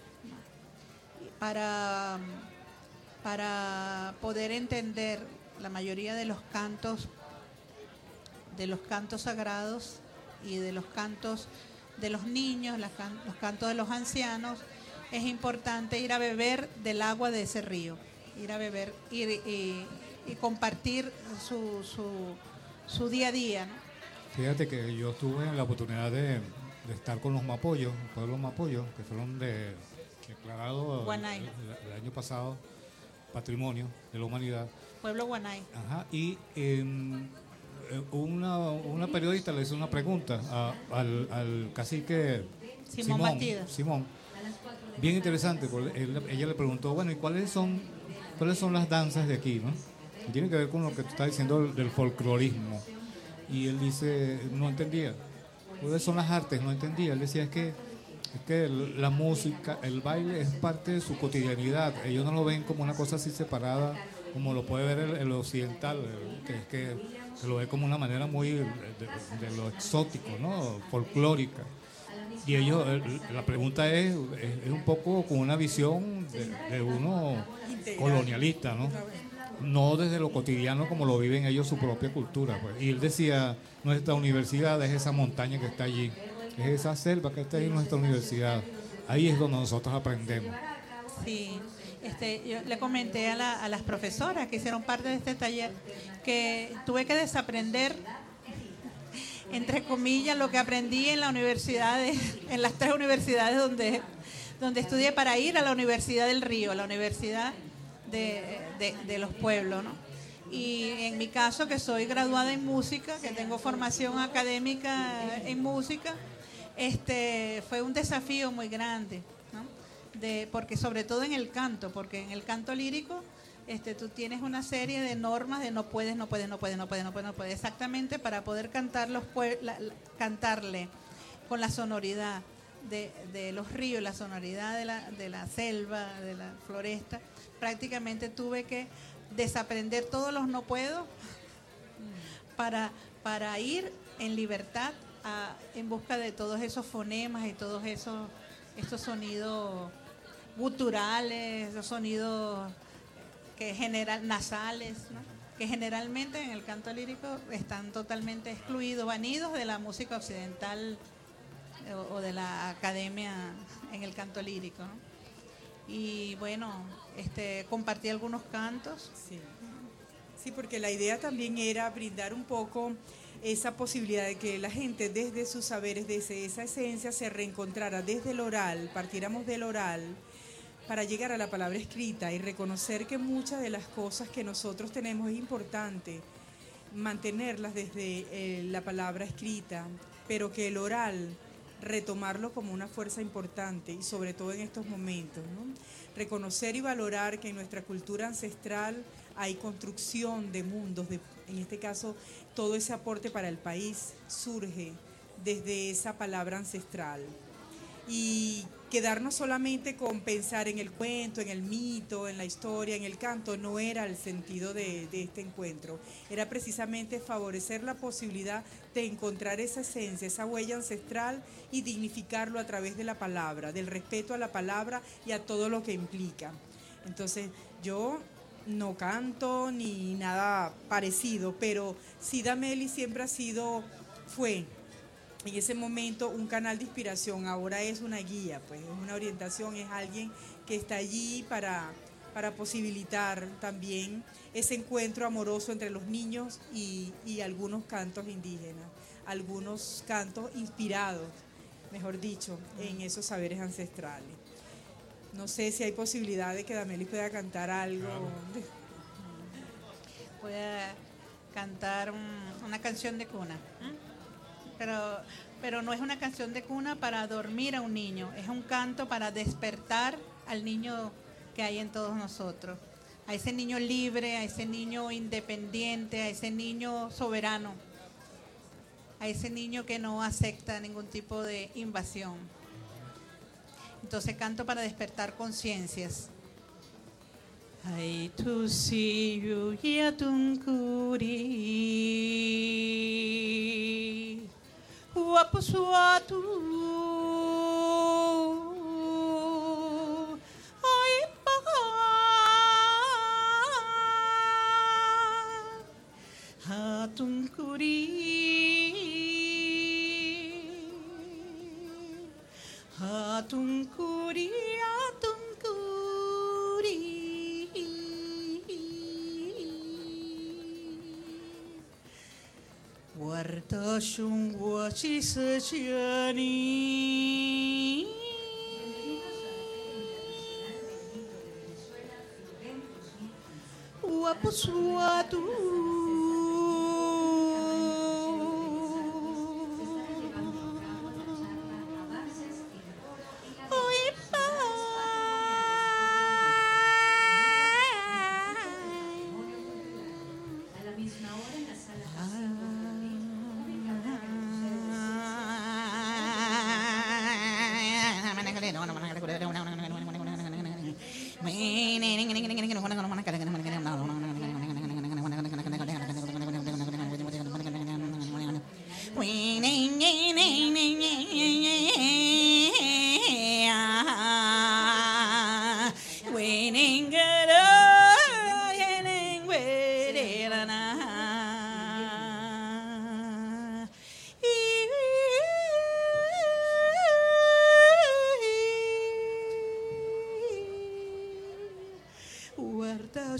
Para, para poder entender la mayoría de los cantos, de los cantos sagrados y de los cantos de los niños, los cantos de los ancianos, es importante ir a beber del agua de ese río, ir a beber ir, y, y compartir su, su, su día a día, ¿no? Fíjate que yo tuve la oportunidad de, de estar con los Mapoyos, los pueblos Mapoyos, que fueron de, declarados el, el, el año pasado Patrimonio de la Humanidad. Pueblo Guanay. Ajá, y eh, una, una periodista le hizo una pregunta a, al, al cacique Simón, Simón Bastida. Simón, bien interesante, porque él, ella le preguntó, bueno, ¿y cuáles son, cuáles son las danzas de aquí, no? Y tiene que ver con lo que tú estás diciendo del, del folclorismo. Y él dice, no entendía. ¿Cuáles son las artes? No entendía. Él decía, es que, es que la música, el baile es parte de su cotidianidad. Ellos no lo ven como una cosa así separada como lo puede ver el, el occidental, eh, que es que, que lo ve como una manera muy de, de- de lo exótico, ¿no? Folclórica. Y ellos, eh, la pregunta es, es, es un poco con una visión de, de uno colonialista, ¿no? No desde lo cotidiano como lo viven ellos su propia cultura, pues. Y él decía, nuestra universidad es esa montaña que está allí, es esa selva que está ahí en nuestra universidad. Ahí es donde nosotros aprendemos. Sí, este, yo le comenté a, la- a las profesoras que hicieron parte de este taller que tuve que desaprender, entre comillas, lo que aprendí en la universidad, de- en las tres universidades donde, donde estudié para ir a la Universidad del Río, la Universidad de, de- de los pueblos, ¿no? Y en mi caso, que soy graduada en música, que tengo formación académica en música, este, fue un desafío muy grande, ¿no? De, porque sobre todo en el canto, porque en el canto lírico este, tú tienes una serie de normas de no puedes, no puedes, no puedes, no puedes, no puedes, no puedes, exactamente para poder cantar los pue- la- la- cantarle con la sonoridad de, de los ríos, la sonoridad de la, de la selva, de la floresta. Prácticamente tuve que desaprender todos los no puedo para, para ir en libertad a- en busca de todos esos fonemas y todos esos estos sonidos guturales, los sonidos que generan nasales, ¿no? Que generalmente en el canto lírico están totalmente excluidos, banidos de la música occidental eh, o, o de la academia en el canto lírico, ¿no? Y bueno, este compartí algunos cantos. Sí. Sí, porque la idea también era brindar un poco esa posibilidad de que la gente desde sus saberes, desde esa esencia, se reencontrara desde el oral, partiéramos del oral para llegar a la palabra escrita y reconocer que muchas de las cosas que nosotros tenemos es importante mantenerlas desde eh, la palabra escrita, pero que el oral retomarlo como una fuerza importante y sobre todo en estos momentos, ¿no? Reconocer y valorar que en nuestra cultura ancestral hay construcción de mundos, de, en este caso todo ese aporte para el país surge desde esa palabra ancestral. Y quedarnos solamente con pensar en el cuento, en el mito, en la historia, en el canto, no era el sentido de, de este encuentro. Era precisamente favorecer la posibilidad de encontrar esa esencia, esa huella ancestral y dignificarlo a través de la palabra, del respeto a la palabra y a todo lo que implica. Entonces, yo no canto ni nada parecido, pero sí Dameli siempre ha sido, fue en ese momento un canal de inspiración, ahora es una guía, pues es una orientación, es alguien que está allí para, para posibilitar también ese encuentro amoroso entre los niños y, y algunos cantos indígenas, algunos cantos inspirados, mejor dicho, en esos saberes ancestrales. No sé si hay posibilidad de que Dameli pueda cantar algo. Claro. Voy a cantar un- una canción de cuna. ¿m? Pero, pero no es una canción de cuna para dormir a un niño, es un canto para despertar al niño que hay en todos nosotros, a ese niño libre, a ese niño independiente, a ese niño soberano, a ese niño que no acepta ningún tipo de invasión. Entonces canto para despertar conciencias. Ay, tu siyu yatunkuri wapusuatu ay paga hatunkuri hatunkuri hatunkuri warta shungwa chisajani wapusuatu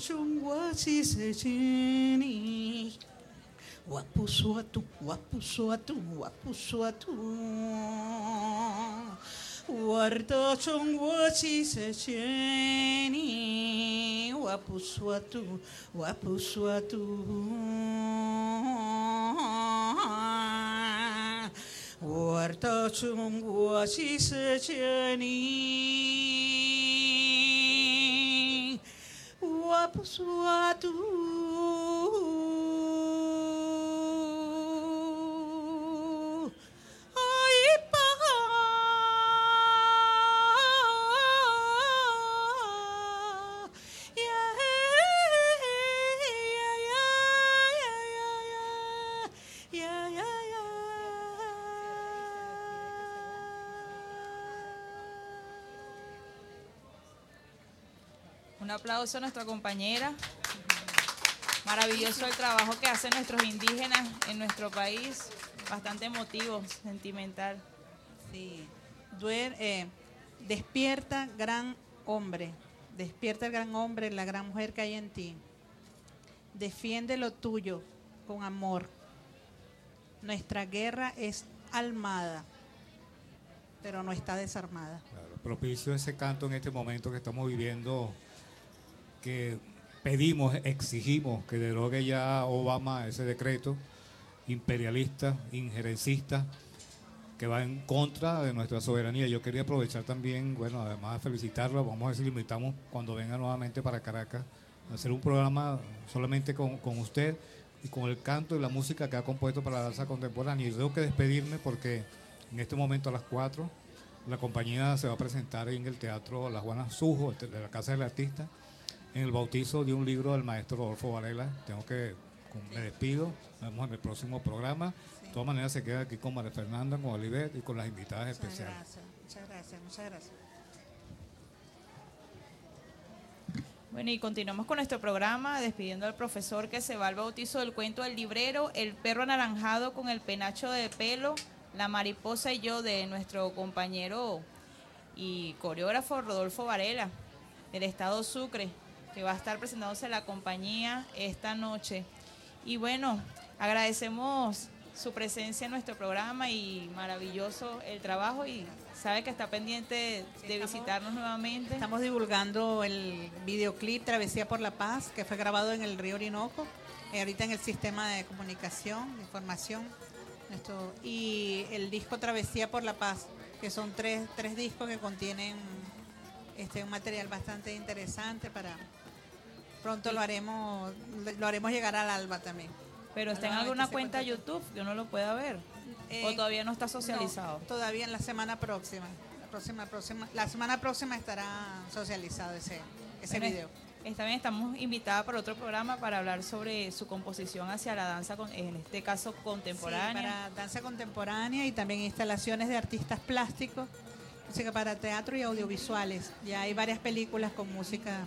chungwachi se chini. Wapusuatu, wapusuatu, wapusuatu. Warta chungwachi se chini. Wapusuatu, wapusuatu. Warta chungwachi se chini. Wapusuatu. Un aplauso a nuestra compañera. Maravilloso el trabajo que hacen nuestros indígenas en nuestro país. Bastante emotivo, sentimental. Sí. Duer, eh, despierta, gran hombre. Despierta el gran hombre, la gran mujer que hay en ti. Defiende lo tuyo con amor. Nuestra guerra es almada, pero no está desarmada. Claro, propicio ese canto en este momento que estamos viviendo, que pedimos, exigimos que derogue ya Obama ese decreto imperialista, injerencista, que va en contra de nuestra soberanía. Yo quería aprovechar también, bueno, además de felicitarlo, vamos a ver si lo invitamos cuando venga nuevamente para Caracas, a hacer un programa solamente con, con usted y con el canto y la música que ha compuesto para la danza contemporánea. Y tengo que despedirme porque en este momento a las cuatro la compañía se va a presentar en el Teatro La Juana Sujo, de la Casa del Artista, en el bautizo de un libro del maestro Rodolfo Varela. Tengo que, me despido, nos vemos en el próximo programa. Sí. De todas maneras se queda aquí con María Fernanda, con Olivet y con las invitadas muchas especiales. Gracias, muchas gracias, muchas gracias. Bueno, y continuamos con nuestro programa, despidiendo al profesor que se va al bautizo del cuento del librero, El perro anaranjado con el penacho de pelo, La mariposa y yo, de nuestro compañero y coreógrafo Rodolfo Varela, del estado Sucre, que va a estar presentándose la compañía esta noche. Y bueno, agradecemos su presencia en nuestro programa y maravilloso el trabajo, y sabe que está pendiente de, de visitarnos nuevamente. Estamos divulgando el videoclip Travesía por la Paz, que fue grabado en el río Orinoco, eh, ahorita en el sistema de comunicación, de información, nuestro, y el disco Travesía por la Paz, que son tres, tres discos que contienen este un material bastante interesante. Para pronto sí. lo haremos lo haremos llegar al ALBA también. Pero está en alguna cuenta YouTube que uno lo pueda ver. Eh, ¿O todavía no está socializado? No, todavía en la semana próxima. La próxima, próxima, la semana próxima estará socializado ese, ese bueno, video. Está bien, estamos invitadas para otro programa para hablar sobre su composición hacia la danza, en este caso contemporánea. Sí, para danza contemporánea y también instalaciones de artistas plásticos, música para teatro y audiovisuales. Ya hay varias películas con música,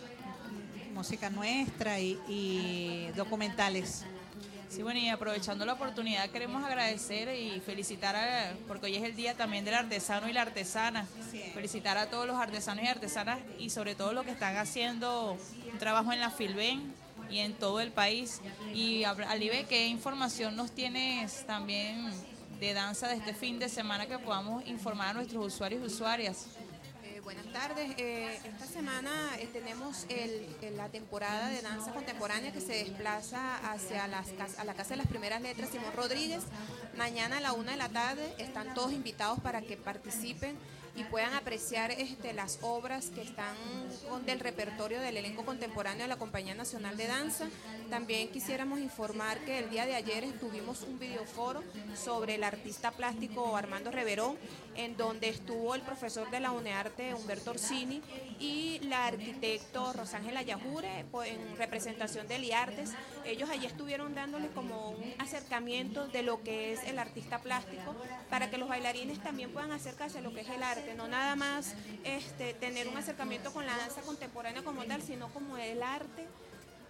música nuestra y, y documentales. Sí, bueno, y aprovechando la oportunidad queremos agradecer y felicitar, a, porque hoy es el día también del artesano y la artesana, sí. felicitar a todos los artesanos y artesanas y sobre todo los que están haciendo un trabajo en la Filben y en todo el país. Y Alibe, ¿qué información nos tienes también de danza de este fin de semana que podamos informar a nuestros usuarios y usuarias? Buenas tardes. Eh, esta semana eh, tenemos el, el, la temporada de danza contemporánea que se desplaza hacia las, a la Casa de las Primeras Letras Simón Rodríguez. Mañana a la una de la tarde están todos invitados para que participen y puedan apreciar este, las obras que están con, del repertorio del elenco contemporáneo de la Compañía Nacional de Danza. También quisiéramos informar que el día de ayer tuvimos un videoforo sobre el artista plástico Armando Reverón, en donde estuvo el profesor de la UNEARTE Humberto Orsini y la arquitecto Rosángela Yajure en representación de Liartes. Ellos allí estuvieron dándole como un acercamiento de lo que es el artista plástico para que los bailarines también puedan acercarse a lo que es el arte, no nada más este, tener un acercamiento con la danza contemporánea como tal, sino como el arte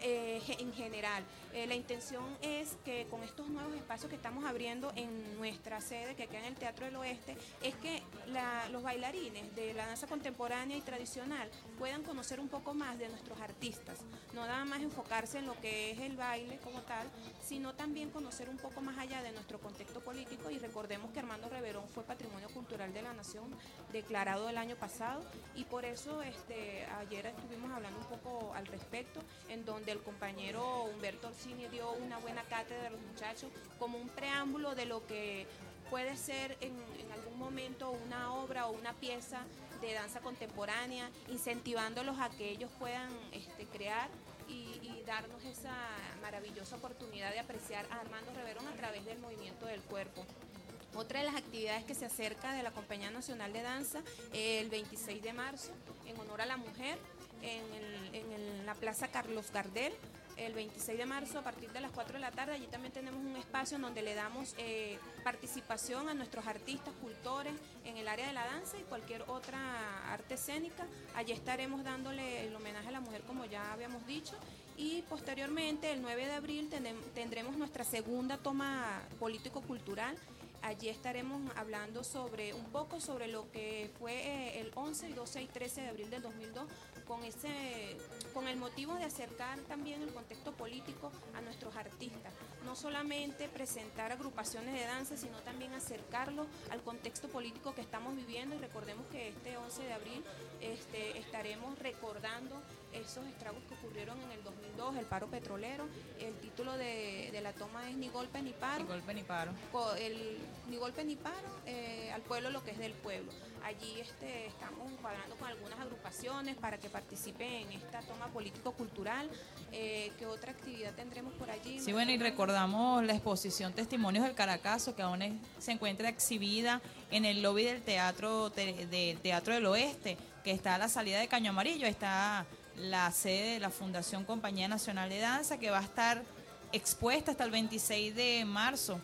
eh, en general. Eh, la intención es que con estos nuevos espacios que estamos abriendo en nuestra sede, que queda en el Teatro del Oeste, es que la, los bailarines de la danza contemporánea y tradicional puedan conocer un poco más de nuestros artistas, no nada más enfocarse en lo que es el baile como tal, sino también conocer un poco más allá de nuestro contexto político. Y recordemos que Armando Reverón fue Patrimonio Cultural de la Nación declarado el año pasado, y por eso este, ayer estuvimos hablando un poco al respecto, en donde el compañero Humberto Orsini dio una buena cátedra a los muchachos como un preámbulo de lo que puede ser en, en algún momento una obra o una pieza de danza contemporánea, incentivándolos a que ellos puedan este, crear y, y darnos esa maravillosa oportunidad de apreciar a Armando Reverón a través del movimiento del cuerpo. Otra de las actividades que se acerca de la Compañía Nacional de Danza, el veintiséis de marzo, en honor a la mujer, en, el, en el, la Plaza Carlos Gardel, el veintiséis de marzo a partir de las cuatro de la tarde. Allí también tenemos un espacio en donde le damos eh, participación a nuestros artistas, cultores en el área de la danza y cualquier otra arte escénica. Allí estaremos dándole el homenaje a la mujer, como ya habíamos dicho. Y posteriormente, el nueve de abril, tendremos nuestra segunda toma político-cultural. Allí estaremos hablando sobre un poco sobre lo que fue eh, el once, doce y trece de abril del dos mil dos, con, ese, con el motivo de acercar también el contexto político a nuestros artistas. No solamente presentar agrupaciones de danza, sino también acercarlo al contexto político que estamos viviendo. Y recordemos que este once de abril este, estaremos recordando esos estragos que ocurrieron en el dos mil dos, el paro petrolero. El título de, de la toma es Ni golpe ni paro. Ni golpe ni paro. El, ni golpe ni paro, eh, al pueblo lo que es del pueblo. Allí este, estamos cuadrando con algunas agrupaciones para que participen en esta toma político-cultural. Eh, ¿Qué otra actividad tendremos por allí? Sí, bueno, y recordamos la exposición Testimonios del Caracazo, que aún es, se encuentra exhibida en el lobby del Teatro, te, del Teatro del Oeste, que está a la salida de Caño Amarillo. Está la sede de la Fundación Compañía Nacional de Danza, que va a estar expuesta hasta el veintiséis de marzo.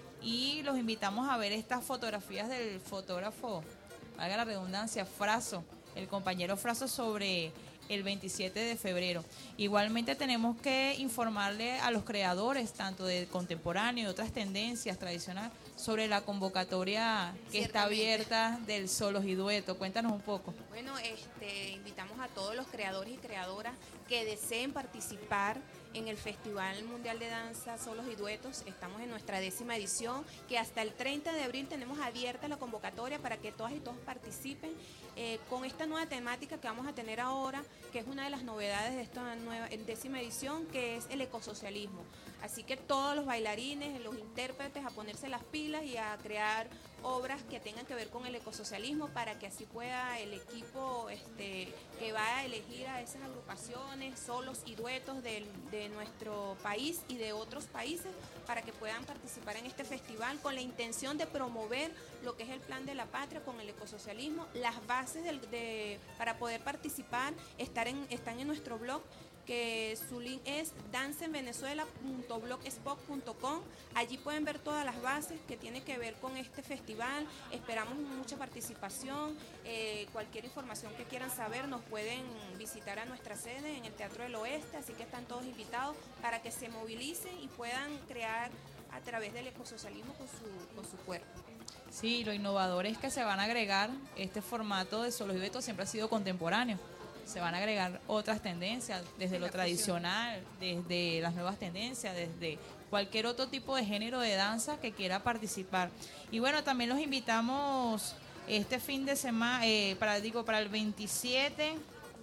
Y los invitamos a ver estas fotografías del fotógrafo, valga la redundancia, Fraso, el compañero Fraso, sobre el veintisiete de febrero. Igualmente tenemos que informarle a los creadores, tanto de contemporáneo y otras tendencias tradicionales, sobre la convocatoria que está abierta del Solos y Dueto. Cuéntanos un poco. Bueno, este, invitamos a todos los creadores y creadoras que deseen participar en el Festival Mundial de Danza Solos y Duetos. Estamos en nuestra décima edición, que hasta el treinta de abril tenemos abierta la convocatoria para que todas y todos participen eh, con esta nueva temática que vamos a tener ahora, que es una de las novedades de esta nueva décima edición, que es el ecosocialismo. Así que todos los bailarines, los intérpretes, a ponerse las pilas y a crear obras que tengan que ver con el ecosocialismo, para que así pueda el equipo este, que va a elegir a esas agrupaciones, solos y duetos del, de nuestro país y de otros países, para que puedan participar en este festival con la intención de promover lo que es el plan de la patria con el ecosocialismo. Las bases del, de, para poder participar estar en, están en nuestro blog, que su link es danza en venezuela punto blogspot punto com. Allí pueden ver todas las bases que tienen que ver con este festival. Esperamos mucha participación. Eh, cualquier información que quieran saber nos pueden visitar a nuestra sede en el Teatro del Oeste, así que están todos invitados para que se movilicen y puedan crear a través del ecosocialismo con su, con su cuerpo. Sí, lo innovador es que se van a agregar este formato de Solos y Duetos, siempre ha sido contemporáneo. Se van a agregar otras tendencias, desde lo tradicional, desde las nuevas tendencias, desde cualquier otro tipo de género de danza que quiera participar. Y bueno, también los invitamos este fin de semana, eh, para, digo, para el veintisiete,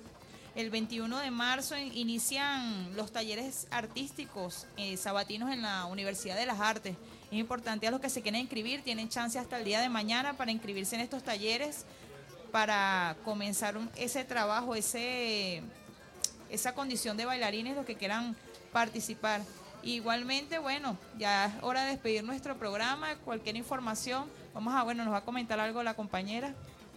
el veintiuno de marzo inician los talleres artísticos eh, sabatinos en la Universidad de las Artes. Es importante, a los que se quieren inscribir, tienen chance hasta el día de mañana para inscribirse en estos talleres, para comenzar un, ese trabajo, ese esa condición de bailarines, los que quieran participar. Igualmente, bueno, ya es hora de despedir nuestro programa. Cualquier información, vamos a, bueno, nos va a comentar algo la compañera.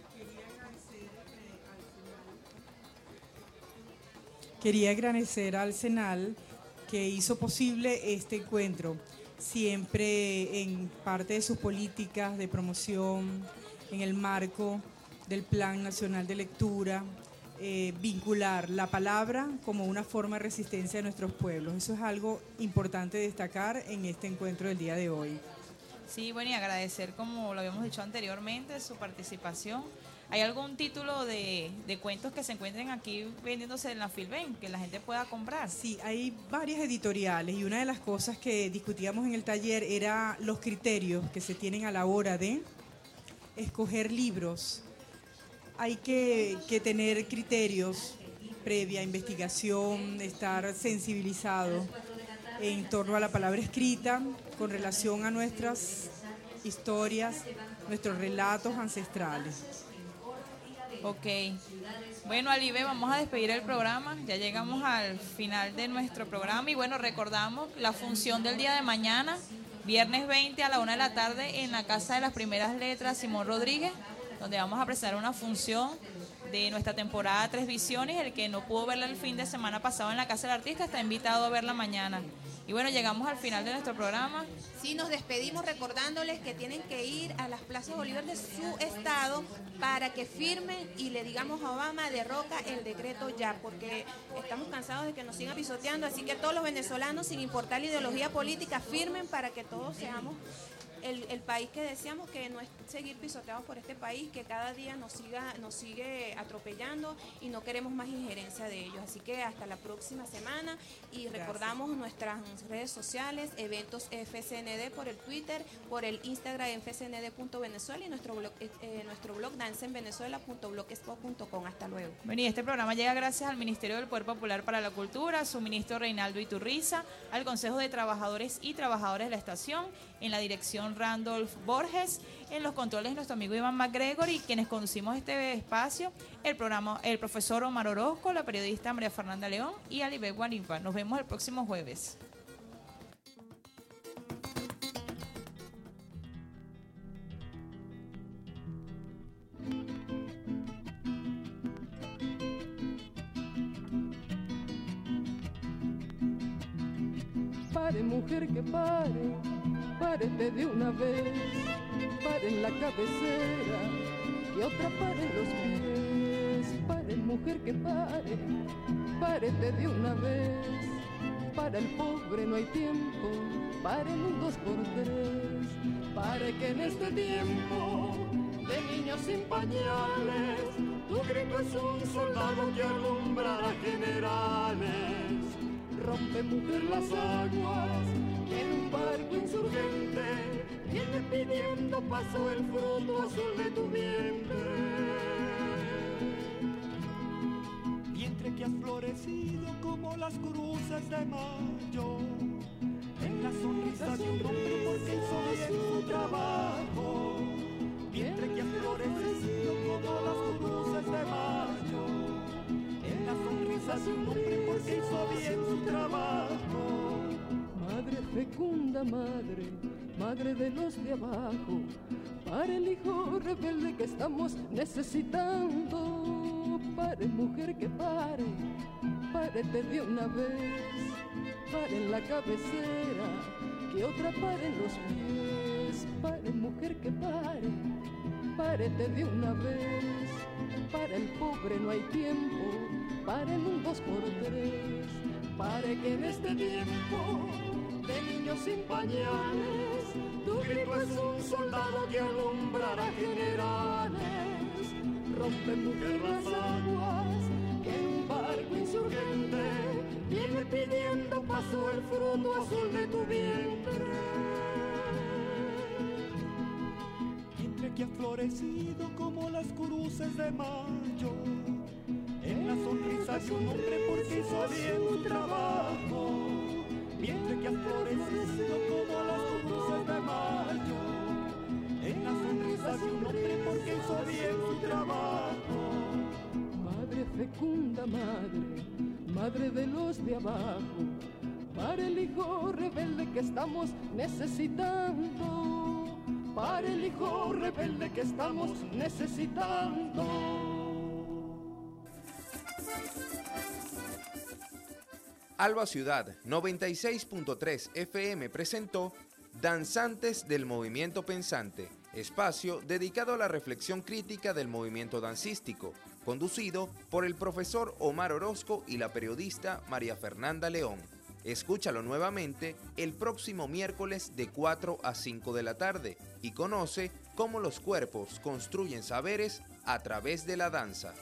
Quería agradecer al Senal que hizo posible este encuentro, siempre en parte de sus políticas de promoción, en el marco del Plan Nacional de Lectura, eh, vincular la palabra como una forma de resistencia de nuestros pueblos. Eso es algo importante destacar en este encuentro del día de hoy. Sí, bueno, y agradecer, como lo habíamos dicho anteriormente, su participación. ¿Hay algún título de, de cuentos que se encuentren aquí vendiéndose en la Filben, que la gente pueda comprar? Sí, hay varias editoriales y una de las cosas que discutíamos en el taller era los criterios que se tienen a la hora de escoger libros. Hay que, que tener criterios previa investigación, estar sensibilizado en torno a la palabra escrita con relación a nuestras historias, nuestros relatos ancestrales. Ok. Bueno, Alibe, vamos a despedir el programa. Ya llegamos al final de nuestro programa y bueno, recordamos la función del día de mañana, viernes veinte a la una de la tarde en la Casa de las Primeras Letras Simón Rodríguez, donde vamos a presentar una función de nuestra temporada Tres Visiones. El que no pudo verla el fin de semana pasado en la Casa del Artista está invitado a verla mañana. Y bueno, llegamos al final de nuestro programa. Sí, nos despedimos recordándoles que tienen que ir a las plazas Bolívar de su estado para que firmen y le digamos a Obama, derroca el decreto ya, porque estamos cansados de que nos sigan pisoteando, así que todos los venezolanos, sin importar la ideología política, firmen para que todos seamos el, el país que deseamos, que no es seguir pisoteados por este país que cada día nos siga nos sigue atropellando y no queremos más injerencia de ellos. Así que hasta la próxima semana y Gracias. Recordamos nuestras redes sociales, eventos F C N D por el Twitter, por el Instagram f c n d punto venezuela y nuestro blog, eh, nuestro blog danza en venezuela punto blogspot punto com. Hasta luego. Bueno, y este programa llega gracias al Ministerio del Poder Popular para la Cultura, a su ministro Reinaldo Iturriza, al Consejo de Trabajadores y Trabajadoras de la Estación, en la dirección Randolph Borges, en los controles nuestro amigo Iván McGregor y quienes conducimos este espacio, el programa, el profesor Omar Orozco, la periodista María Fernanda León y Alibe Guarimpa. Nos vemos el próximo jueves. Pare, mujer, que pare, párete de una vez, pare en la cabecera y otra pare en los pies. Pare, mujer, que pare, párete de una vez, para el pobre no hay tiempo, pare en un dos por tres. Pare que en este tiempo de niños sin pañales, tu grito es un soldado que alumbra a generales. Rompe, mujer, las aguas, que en un barco insurgente viene pidiendo paso el fruto azul de tu vientre. Vientre que has florecido como las cruces de mayo, en la sonrisa de un hombre porque hizo bien su trabajo. Vientre que has florecido como las cruces de mayo, en la sonrisa de un hombre porque hizo bien su trabajo. Madre fecunda, madre, madre de los de abajo, para el hijo rebelde que estamos necesitando. Pare, mujer, que pare, párete de una vez, pare en la cabecera, que otra pare en los pies. Pare, mujer, que pare, párete de una vez, para el pobre no hay tiempo, pare en un dos por tres. Pare que en este tiempo de niños sin pañales, tu grito es un soldado que alumbrará generales. Rompe, mujer, las aguas, que en un barco insurgente viene pidiendo paso el fruto azul de tu vientre. Vientre que ha florecido como las cruces de mayo, en la sonrisa de un hombre porque hizo bien su trabajo. Vientre que ha florecido como las cruces de mayo, en la sonrisa de un hombre porque hizo bien su trabajo. Madre fecunda, madre, madre de los de abajo, para el hijo rebelde que estamos necesitando. Para el hijo rebelde que estamos necesitando. Alba Ciudad noventa y seis punto tres F M presentó Danzantes del Movimiento Pensante, espacio dedicado a la reflexión crítica del movimiento dancístico, conducido por el profesor Omar Orozco y la periodista María Fernanda León. Escúchalo nuevamente el próximo miércoles de cuatro a cinco de la tarde y conoce cómo los cuerpos construyen saberes a través de la danza.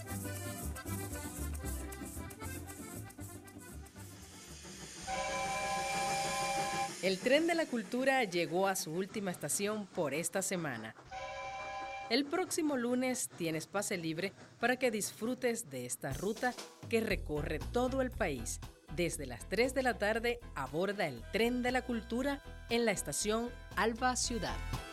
El tren de la cultura llegó a su última estación por esta semana. El próximo lunes tienes pase libre para que disfrutes de esta ruta que recorre todo el país. Desde las tres de la tarde aborda el tren de la cultura en la estación Alba Ciudad.